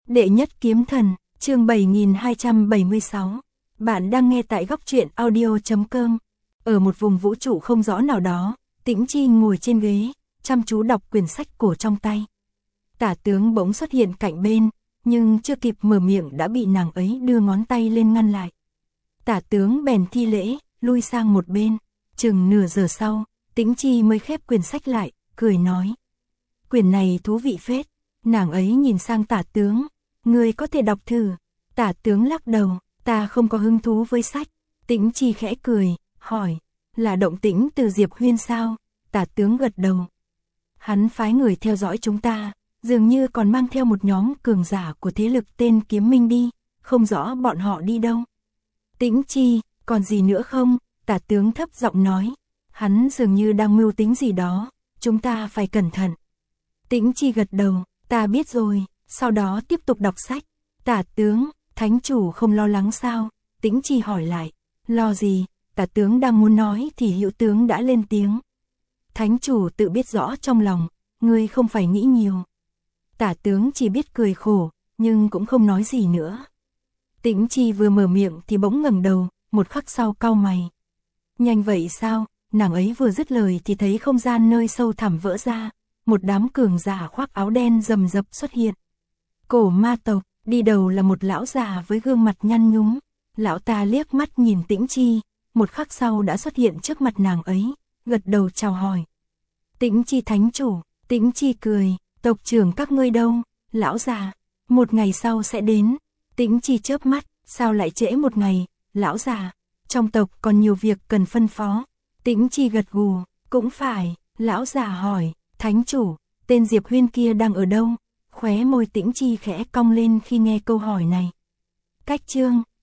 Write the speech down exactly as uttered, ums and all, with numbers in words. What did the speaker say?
Đệ nhất kiếm thần, chương bảy nghìn hai trăm bảy mươi sáu. Bạn đang nghe tại góc truyện audio chấm com. Ở một vùng vũ trụ không rõ nào đó, Tĩnh Chi ngồi trên ghế, chăm chú đọc quyển sách cổ trong tay. Tả tướng bỗng xuất hiện cạnh bên, nhưng chưa kịp mở miệng đã bị nàng ấy đưa ngón tay lên ngăn lại. Tả tướng bèn thi lễ, lui sang một bên. Chừng nửa giờ sau, Tĩnh Chi mới khép quyển sách lại, cười nói: quyển này thú vị phết. Nàng ấy nhìn sang tả tướng: ngươi có thể đọc thử. Tả tướng lắc đầu: ta không có hứng thú với sách. Tĩnh Chi khẽ cười, hỏi: là động tĩnh từ Diệp Huyên sao? Tả tướng gật đầu: hắn phái người theo dõi chúng ta, dường như còn mang theo một nhóm cường giả của thế lực tên Kiếm Minh đi, không rõ bọn họ đi đâu. Tĩnh Chi: còn gì nữa không? Tả tướng thấp giọng nói: hắn dường như đang mưu tính gì đó, chúng ta phải cẩn thận. Tĩnh Chi gật đầu: ta biết rồi, sau đó tiếp tục đọc sách. Tả tướng: thánh chủ không lo lắng sao? Tĩnh Chi hỏi lại. Lo gì? Tả tướng đang muốn nói thì Hữu tướng đã lên tiếng: thánh chủ tự biết rõ trong lòng, ngươi không phải nghĩ nhiều. Tả tướng chỉ biết cười khổ, nhưng cũng không nói gì nữa. Tĩnh Chi vừa mở miệng thì bỗng ngẩng đầu, một khắc sau cau mày. Nhanh vậy sao? Nàng ấy vừa dứt lời thì thấy không gian nơi sâu thẳm vỡ ra, một đám cường giả khoác áo đen rầm rập xuất hiện. Cổ ma tộc, đi đầu là một lão già với gương mặt nhăn nhúm. Lão ta liếc mắt nhìn Tĩnh Chi, một khắc sau đã xuất hiện trước mặt nàng ấy, gật đầu chào hỏi. Tĩnh Chi thánh chủ. Tĩnh Chi cười: tộc trưởng các ngươi đâu? Lão già: một ngày sau sẽ đến. Tĩnh Chi chớp mắt: sao lại trễ một ngày? Lão già: trong tộc còn nhiều việc cần phân phó. Tĩnh Chi gật gù: cũng phải. Lão già hỏi: thánh chủ, tên Diệp Huyên kia đang ở đâu? Khóe môi Tĩnh Chi khẽ cong lên khi nghe câu hỏi này. Cách chương